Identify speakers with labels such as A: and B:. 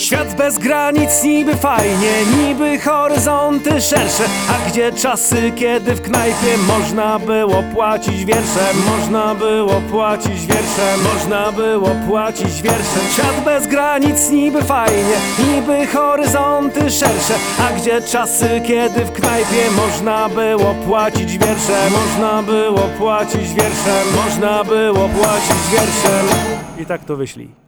A: Świat bez granic, niby fajnie, niby horyzonty szersze. A gdzie czasy, kiedy w knajpie można było płacić wierszem? Można było płacić wierszem, można było płacić wierszem. Świat bez granic, niby fajnie, niby horyzonty szersze. A gdzie czasy, kiedy w knajpie można było płacić wierszem? Można było płacić wierszem, można było płacić wierszem. I tak to wyślij.